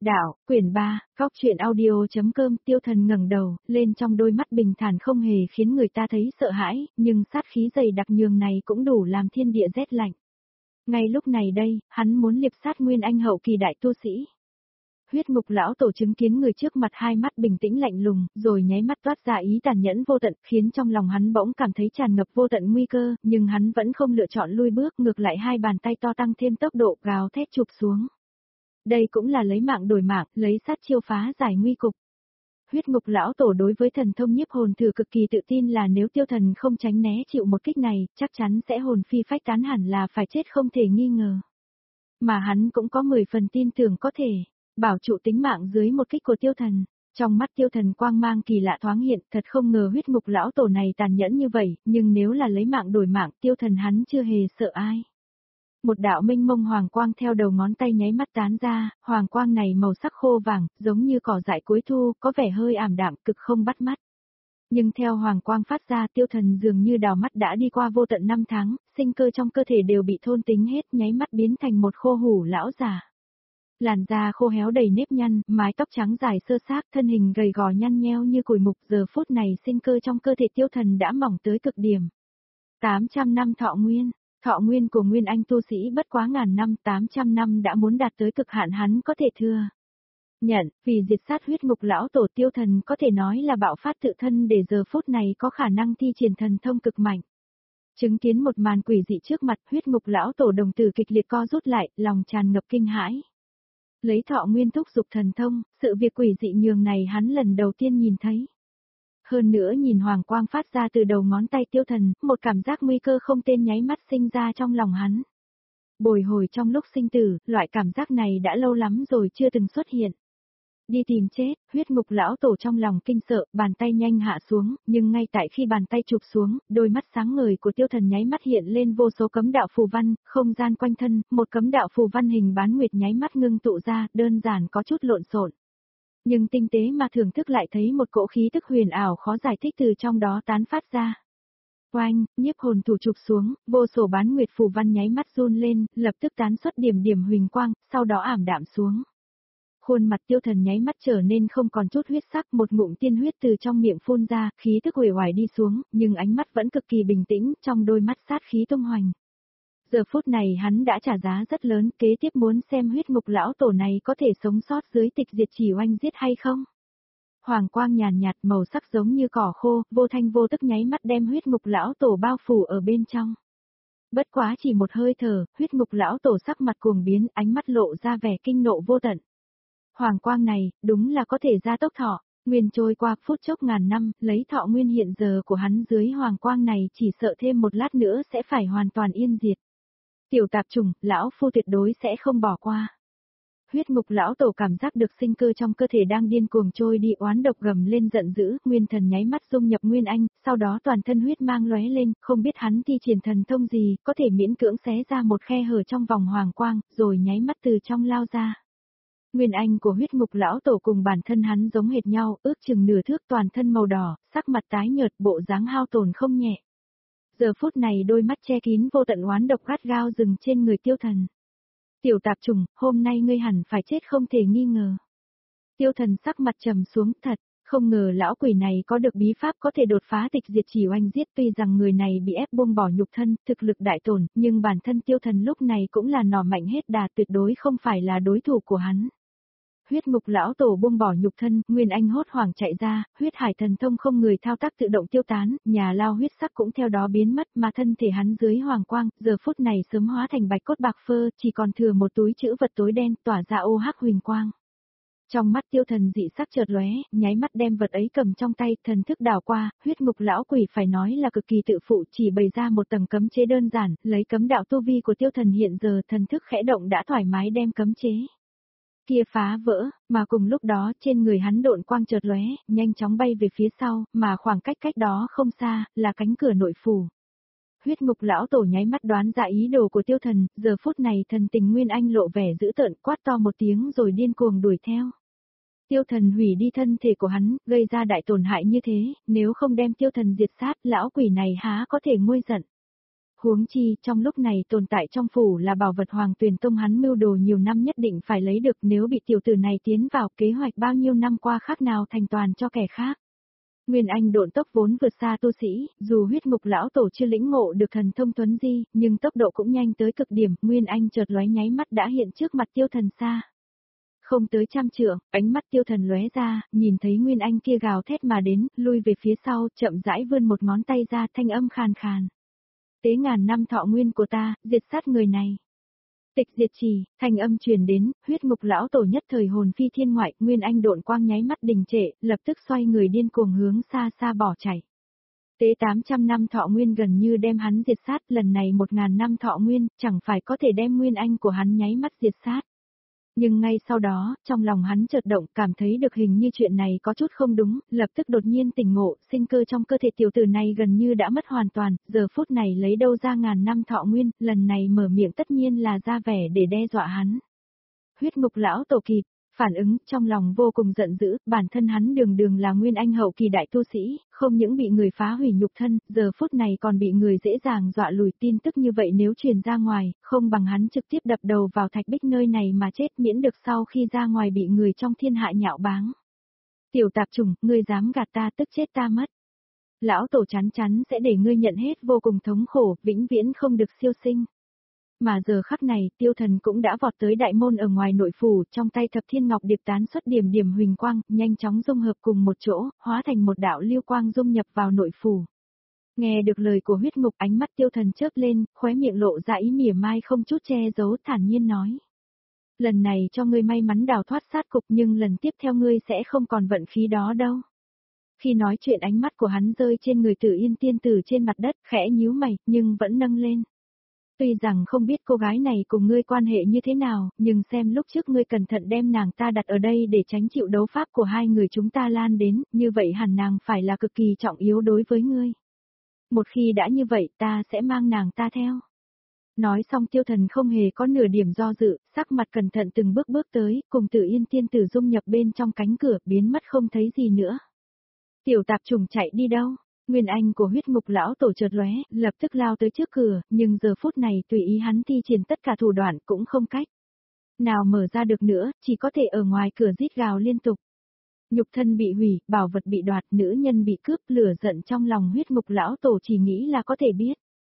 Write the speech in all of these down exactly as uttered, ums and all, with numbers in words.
Đạo, quyển ba, góc truyện audio.com. Tiêu Thần ngẩng đầu, lên trong đôi mắt bình thản không hề khiến người ta thấy sợ hãi, nhưng sát khí dày đặc nhường này cũng đủ làm thiên địa rét lạnh. Ngay lúc này đây, hắn muốn liệp sát Nguyên Anh hậu kỳ đại tu sĩ. Huyết Ngục lão tổ chứng kiến người trước mặt hai mắt bình tĩnh lạnh lùng, rồi nháy mắt toát ra ý tàn nhẫn vô tận, khiến trong lòng hắn bỗng cảm thấy tràn ngập vô tận nguy cơ, nhưng hắn vẫn không lựa chọn lui bước, ngược lại hai bàn tay to tăng thêm tốc độ gào thét chụp xuống. Đây cũng là lấy mạng đổi mạng, lấy sát chiêu phá giải nguy cục. Huyết Ngục lão tổ đối với thần thông nhiếp hồn thử cực kỳ tự tin là nếu Tiêu Thần không tránh né chịu một kích này, chắc chắn sẽ hồn phi phách tán, hẳn là phải chết không thể nghi ngờ. Mà hắn cũng có mười phần tin tưởng có thể bảo trụ tính mạng dưới một kích của Tiêu Thần. Trong mắt Tiêu Thần quang mang kỳ lạ thoáng hiện, thật không ngờ Huyết Ngục lão tổ này tàn nhẫn như vậy, nhưng nếu là lấy mạng đổi mạng, Tiêu Thần hắn chưa hề sợ ai. Một đạo minh mông hoàng quang theo đầu ngón tay nháy mắt tán ra, hoàng quang này màu sắc khô vàng, giống như cỏ dại cuối thu, có vẻ hơi ảm đạm, cực không bắt mắt. Nhưng theo hoàng quang phát ra, Tiêu Thần dường như đào mắt đã đi qua vô tận năm tháng, sinh cơ trong cơ thể đều bị thôn tính hết, nháy mắt biến thành một khô hủ lão già. Làn da khô héo đầy nếp nhăn, mái tóc trắng dài sơ xác, thân hình gầy gò nhăn nheo như củi mục, giờ phút này sinh cơ trong cơ thể Tiêu Thần đã mỏng tới cực điểm. tám trăm năm thọ nguyên. Thọ nguyên của Nguyên Anh tu sĩ bất quá ngàn năm, tám trăm năm đã muốn đạt tới cực hạn, hắn có thể thừa nhận, vì diệt sát Huyết Ngục lão tổ, Tiêu Thần có thể nói là bạo phát tự thân để giờ phút này có khả năng thi triển thần thông cực mạnh. Chứng kiến một màn quỷ dị trước mặt, Huyết Ngục lão tổ đồng tử kịch liệt co rút lại, lòng tràn ngập kinh hãi. Lấy thọ nguyên thúc dục thần thông, sự việc quỷ dị nhường này hắn lần đầu tiên nhìn thấy. Hơn nữa nhìn hoàng quang phát ra từ đầu ngón tay Tiêu Thần, một cảm giác nguy cơ không tên nháy mắt sinh ra trong lòng hắn. Bồi hồi trong lúc sinh tử, loại cảm giác này đã lâu lắm rồi chưa từng xuất hiện. Đi tìm chết, Huyết Ngục lão tổ trong lòng kinh sợ, bàn tay nhanh hạ xuống, nhưng ngay tại khi bàn tay chụp xuống, đôi mắt sáng ngời của Tiêu Thần nháy mắt hiện lên vô số cấm đạo phù văn, không gian quanh thân, một cấm đạo phù văn hình bán nguyệt nháy mắt ngưng tụ ra, đơn giản có chút lộn xộn. Nhưng tinh tế mà thưởng thức lại thấy một cỗ khí tức huyền ảo khó giải thích từ trong đó tán phát ra. Oanh, nhiếp hồn thủ chụp xuống, vô số bán nguyệt phù văn nháy mắt run lên, lập tức tán xuất điểm điểm huỳnh quang, sau đó ảm đạm xuống. Khuôn mặt Tiêu Thần nháy mắt trở nên không còn chút huyết sắc, một ngụm tiên huyết từ trong miệng phun ra, khí tức uể oải đi xuống, nhưng ánh mắt vẫn cực kỳ bình tĩnh, trong đôi mắt sát khí tung hoành. Giờ phút này hắn đã trả giá rất lớn, kế tiếp muốn xem Huyết Ngục lão tổ này có thể sống sót dưới tịch diệt chỉ oanh giết hay không. Hoàng quang nhàn nhạt, màu sắc giống như cỏ khô, vô thanh vô tức nháy mắt đem Huyết Ngục lão tổ bao phủ ở bên trong. Bất quá chỉ một hơi thở, Huyết Ngục lão tổ sắc mặt cuồng biến, ánh mắt lộ ra vẻ kinh nộ vô tận. Hoàng quang này, đúng là có thể gia tốc thọ, nguyên trôi qua phút chốc ngàn năm, lấy thọ nguyên hiện giờ của hắn dưới hoàng quang này chỉ sợ thêm một lát nữa sẽ phải hoàn toàn yên diệt. Tiểu tạp trùng, lão phu tuyệt đối sẽ không bỏ qua. Huyết Ngục lão tổ cảm giác được sinh cơ trong cơ thể đang điên cuồng trôi đi, oán độc gầm lên giận dữ, nguyên thần nháy mắt dung nhập Nguyên Anh, sau đó toàn thân huyết mang lóe lên, không biết hắn thi triển thần thông gì, có thể miễn cưỡng xé ra một khe hở trong vòng hoàng quang, rồi nháy mắt từ trong lao ra. Nguyên Anh của Huyết Ngục lão tổ cùng bản thân hắn giống hệt nhau, ước chừng nửa thước, toàn thân màu đỏ, sắc mặt tái nhợt, bộ dáng hao tổn không nhẹ. Giờ phút này đôi mắt che kín vô tận oán độc gắt gao dừng trên người Tiêu Thần. Tiểu tạp trùng, hôm nay ngươi hẳn phải chết không thể nghi ngờ. Tiêu Thần sắc mặt trầm xuống, thật, không ngờ lão quỷ này có được bí pháp có thể đột phá tịch diệt chỉ oanh giết, tuy rằng người này bị ép buông bỏ nhục thân, thực lực đại tổn, nhưng bản thân Tiêu Thần lúc này cũng là nỏ mạnh hết đà, tuyệt đối không phải là đối thủ của hắn. Huyết Ngục lão tổ buông bỏ nhục thân, Nguyên Anh hốt hoảng chạy ra, huyết hải thần thông không người thao tác tự động tiêu tán, nhà lao huyết sắc cũng theo đó biến mất, mà thân thể hắn dưới hoàng quang, giờ phút này sớm hóa thành bạch cốt bạc phơ, chỉ còn thừa một túi trữ vật tối đen, tỏa ra ô hắc huỳnh quang. Trong mắt Tiêu Thần dị sắc chợt lóe, nháy mắt đem vật ấy cầm trong tay, thần thức đảo qua, Huyết Ngục lão quỷ phải nói là cực kỳ tự phụ, chỉ bày ra một tầng cấm chế đơn giản, lấy cấm đạo tu vi của Tiêu Thần hiện giờ, thần thức khẽ động đã thoải mái đem cấm chế kia phá vỡ, mà cùng lúc đó trên người hắn độn quang chợt lóe, nhanh chóng bay về phía sau, mà khoảng cách cách đó không xa, là cánh cửa nội phủ. Huyết Ngục lão tổ nháy mắt đoán ra ý đồ của Tiêu Thần, giờ phút này thần tình Nguyên Anh lộ vẻ dữ tợn, quát to một tiếng rồi điên cuồng đuổi theo. Tiêu Thần hủy đi thân thể của hắn, gây ra đại tổn hại như thế, nếu không đem Tiêu Thần diệt sát, lão quỷ này há có thể nguôi giận. Huống chi, trong lúc này tồn tại trong phủ là bảo vật Hoàng Tuyền Tông hắn mưu đồ nhiều năm nhất định phải lấy được, nếu bị tiểu tử này tiến vào kế hoạch bao nhiêu năm qua khác nào thành toàn cho kẻ khác. Nguyên Anh độn tốc vốn vượt xa tu sĩ, dù huyết mục lão tổ chưa lĩnh ngộ được thần thông tuấn di, nhưng tốc độ cũng nhanh tới cực điểm, Nguyên Anh chợt lóe nháy mắt đã hiện trước mặt Tiêu Thần xa. Không tới trăm trượng, ánh mắt Tiêu Thần lóe ra, nhìn thấy Nguyên Anh kia gào thét mà đến, lui về phía sau, chậm rãi vươn một ngón tay ra, thanh âm khàn khàn. Tế ngàn năm thọ nguyên của ta, diệt sát người này. Tịch diệt trì, thanh âm truyền đến, huyết mục lão tổ nhất thời hồn phi thiên ngoại, Nguyên Anh độn quang nháy mắt đình trệ, lập tức xoay người điên cuồng hướng xa xa bỏ chạy. Tế tám trăm năm thọ nguyên gần như đem hắn diệt sát, lần này một ngàn năm thọ nguyên, chẳng phải có thể đem Nguyên Anh của hắn nháy mắt diệt sát. Nhưng ngay sau đó, trong lòng hắn chợt động, cảm thấy được hình như chuyện này có chút không đúng, lập tức đột nhiên tỉnh ngộ, sinh cơ trong cơ thể tiểu tử này gần như đã mất hoàn toàn, giờ phút này lấy đâu ra ngàn năm thọ nguyên, lần này mở miệng tất nhiên là ra vẻ để đe dọa hắn. Huyết mục lão tổ kịp, phản ứng, trong lòng vô cùng giận dữ, bản thân hắn đường đường là Nguyên Anh hậu kỳ đại tu sĩ, không những bị người phá hủy nhục thân, giờ phút này còn bị người dễ dàng dọa lùi, tin tức như vậy nếu truyền ra ngoài, không bằng hắn trực tiếp đập đầu vào thạch bích nơi này mà chết, miễn được sau khi ra ngoài bị người trong thiên hạ nhạo báng. Tiểu tạp chủng, ngươi dám gạt ta tức chết ta mất. Lão tổ chắn chắn sẽ để ngươi nhận hết vô cùng thống khổ, vĩnh viễn không được siêu sinh. Mà giờ khắc này, Tiêu Thần cũng đã vọt tới đại môn ở ngoài nội phủ, trong tay thập thiên ngọc điệp tán xuất điểm điểm huỳnh quang, nhanh chóng dung hợp cùng một chỗ, hóa thành một đạo lưu quang dung nhập vào nội phủ. Nghe được lời của huyết mục, ánh mắt Tiêu Thần chớp lên, khóe miệng lộ ra ý mỉa mai không chút che giấu, thản nhiên nói. Lần này cho ngươi may mắn đào thoát sát cục, nhưng lần tiếp theo ngươi sẽ không còn vận khí đó đâu. Khi nói chuyện ánh mắt của hắn rơi trên người Tử Yên tiên tử trên mặt đất, khẽ nhíu mày, nhưng vẫn nâng lên. Tuy rằng không biết cô gái này cùng ngươi quan hệ như thế nào, nhưng xem lúc trước ngươi cẩn thận đem nàng ta đặt ở đây để tránh chịu đấu pháp của hai người chúng ta lan đến, như vậy hẳn nàng phải là cực kỳ trọng yếu đối với ngươi. Một khi đã như vậy ta sẽ mang nàng ta theo. Nói xong Tiêu Thần không hề có nửa điểm do dự, sắc mặt cẩn thận từng bước bước tới, cùng Tử Yên tiên tử dung nhập bên trong cánh cửa, biến mất không thấy gì nữa. Tiểu tạp trùng chạy đi đâu? Nguyên Anh của huyết mục lão tổ chợt lóe, lập tức lao tới trước cửa, nhưng giờ phút này tùy ý hắn thi triển tất cả thủ đoạn cũng không cách nào mở ra được nữa, chỉ có thể ở ngoài cửa rít gào liên tục. Nhục thân bị hủy, bảo vật bị đoạt, nữ nhân bị cướp, lửa giận trong lòng huyết mục lão tổ chỉ nghĩ là có thể biết.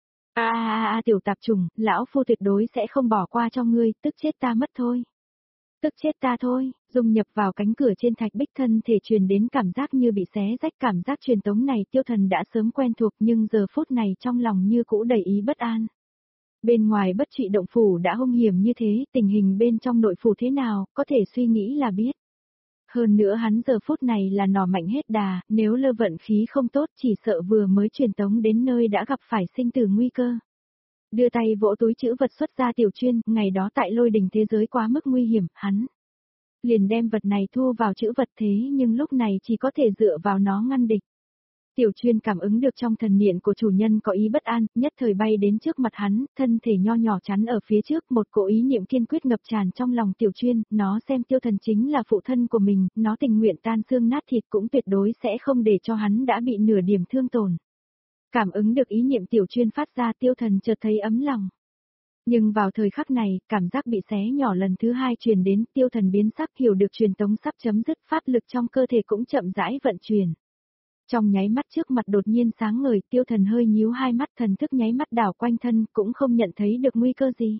A a a tiểu tạp trùng, lão phu tuyệt đối sẽ không bỏ qua cho ngươi, tức chết ta mất thôi. Tức chết ta thôi, dung nhập vào cánh cửa trên thạch bích, thân thể truyền đến cảm giác như bị xé rách, cảm giác truyền tống này Tiêu Thần đã sớm quen thuộc nhưng giờ phút này trong lòng như cũ đầy ý bất an. Bên ngoài bất trị động phủ đã hung hiểm như thế, tình hình bên trong nội phủ thế nào, có thể suy nghĩ là biết. Hơn nữa hắn giờ phút này là nỏ mạnh hết đà, nếu lơ vận khí không tốt chỉ sợ vừa mới truyền tống đến nơi đã gặp phải sinh tử nguy cơ. Đưa tay vỗ túi chữ vật xuất ra Tiểu Chuyên, ngày đó tại lôi đình thế giới quá mức nguy hiểm, hắn liền đem vật này thu vào chữ vật, thế nhưng lúc này chỉ có thể dựa vào nó ngăn địch. Tiểu Chuyên cảm ứng được trong thần niệm của chủ nhân có ý bất an, nhất thời bay đến trước mặt hắn, thân thể nho nhỏ chắn ở phía trước, một cỗ ý niệm kiên quyết ngập tràn trong lòng Tiểu Chuyên, nó xem Tiêu Thần chính là phụ thân của mình, nó tình nguyện tan xương nát thịt cũng tuyệt đối sẽ không để cho hắn đã bị nửa điểm thương tổn. Cảm ứng được ý niệm Tiểu Chuyên phát ra, Tiêu Thần chợt thấy ấm lòng. Nhưng vào thời khắc này, cảm giác bị xé nhỏ lần thứ hai truyền đến, Tiêu Thần biến sắc, hiểu được truyền tống sắp chấm dứt, pháp lực trong cơ thể cũng chậm rãi vận chuyển. Trong nháy mắt trước mặt đột nhiên sáng ngời, Tiêu Thần hơi nhíu hai mắt, thần thức nháy mắt đảo quanh thân, cũng không nhận thấy được nguy cơ gì.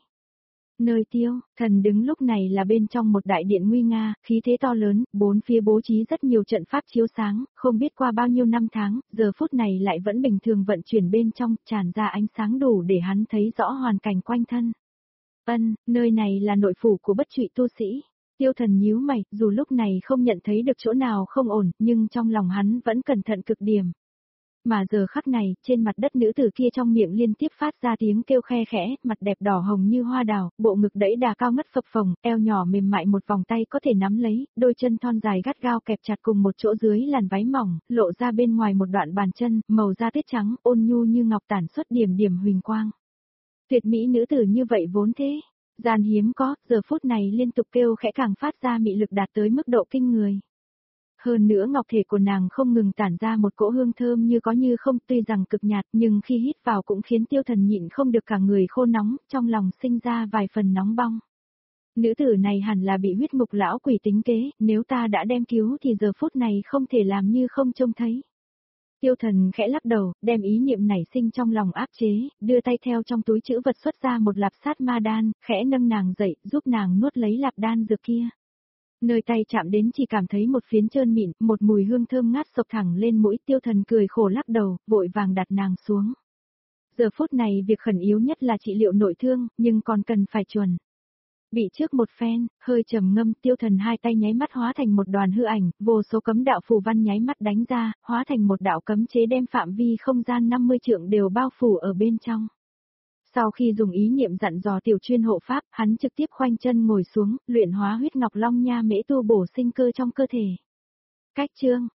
Nơi Tiêu Thần đứng lúc này là bên trong một đại điện nguy nga, khí thế to lớn, bốn phía bố trí rất nhiều trận pháp chiếu sáng, không biết qua bao nhiêu năm tháng, giờ phút này lại vẫn bình thường vận chuyển bên trong, tràn ra ánh sáng đủ để hắn thấy rõ hoàn cảnh quanh thân. Ân, nơi này là nội phủ của bất trụy tu sĩ. Tiêu Thần nhíu mày, dù lúc này không nhận thấy được chỗ nào không ổn, nhưng trong lòng hắn vẫn cẩn thận cực điểm. Mà giờ khắc này, trên mặt đất nữ tử kia trong miệng liên tiếp phát ra tiếng kêu khe khẽ, mặt đẹp đỏ hồng như hoa đào, bộ ngực đẫy đà cao ngất phập phồng, eo nhỏ mềm mại một vòng tay có thể nắm lấy, đôi chân thon dài gắt gao kẹp chặt cùng một chỗ dưới làn váy mỏng, lộ ra bên ngoài một đoạn bàn chân, màu da tuyết trắng, ôn nhu như ngọc tản xuất điểm điểm huỳnh quang. Tuyệt mỹ nữ tử như vậy vốn thế, gian hiếm có, giờ phút này liên tục kêu khẽ càng phát ra mị lực đạt tới mức độ kinh người. Hơn nữa ngọc thể của nàng không ngừng tản ra một cỗ hương thơm như có như không, tuy rằng cực nhạt nhưng khi hít vào cũng khiến tiêu thần nhịn không được cả người khô nóng, trong lòng sinh ra vài phần nóng bong. Nữ tử này hẳn là bị huyết ngục lão quỷ tính kế, nếu ta đã đem cứu thì giờ phút này không thể làm như không trông thấy. Tiêu thần khẽ lắc đầu, đem ý niệm nảy sinh trong lòng áp chế, đưa tay theo trong túi trữ vật xuất ra một lạp sát ma đan, khẽ nâng nàng dậy, giúp nàng nuốt lấy lạp đan dược kia. Nơi tay chạm đến chỉ cảm thấy một phiến trơn mịn, một mùi hương thơm ngát sộc thẳng lên mũi, tiêu thần cười khổ lắc đầu, vội vàng đặt nàng xuống. Giờ phút này việc khẩn yếu nhất là trị liệu nội thương, nhưng còn cần phải chuẩn. Bị trước một phen, hơi trầm ngâm, tiêu thần hai tay nháy mắt hóa thành một đoàn hư ảnh, vô số cấm đạo phù văn nháy mắt đánh ra, hóa thành một đạo cấm chế đem phạm vi không gian năm mươi trượng đều bao phủ ở bên trong. Sau khi dùng ý niệm dặn dò tiểu chuyên hộ pháp, hắn trực tiếp khoanh chân ngồi xuống, luyện hóa huyết ngọc long nha mễ tu bổ sinh cơ trong cơ thể. Cách chương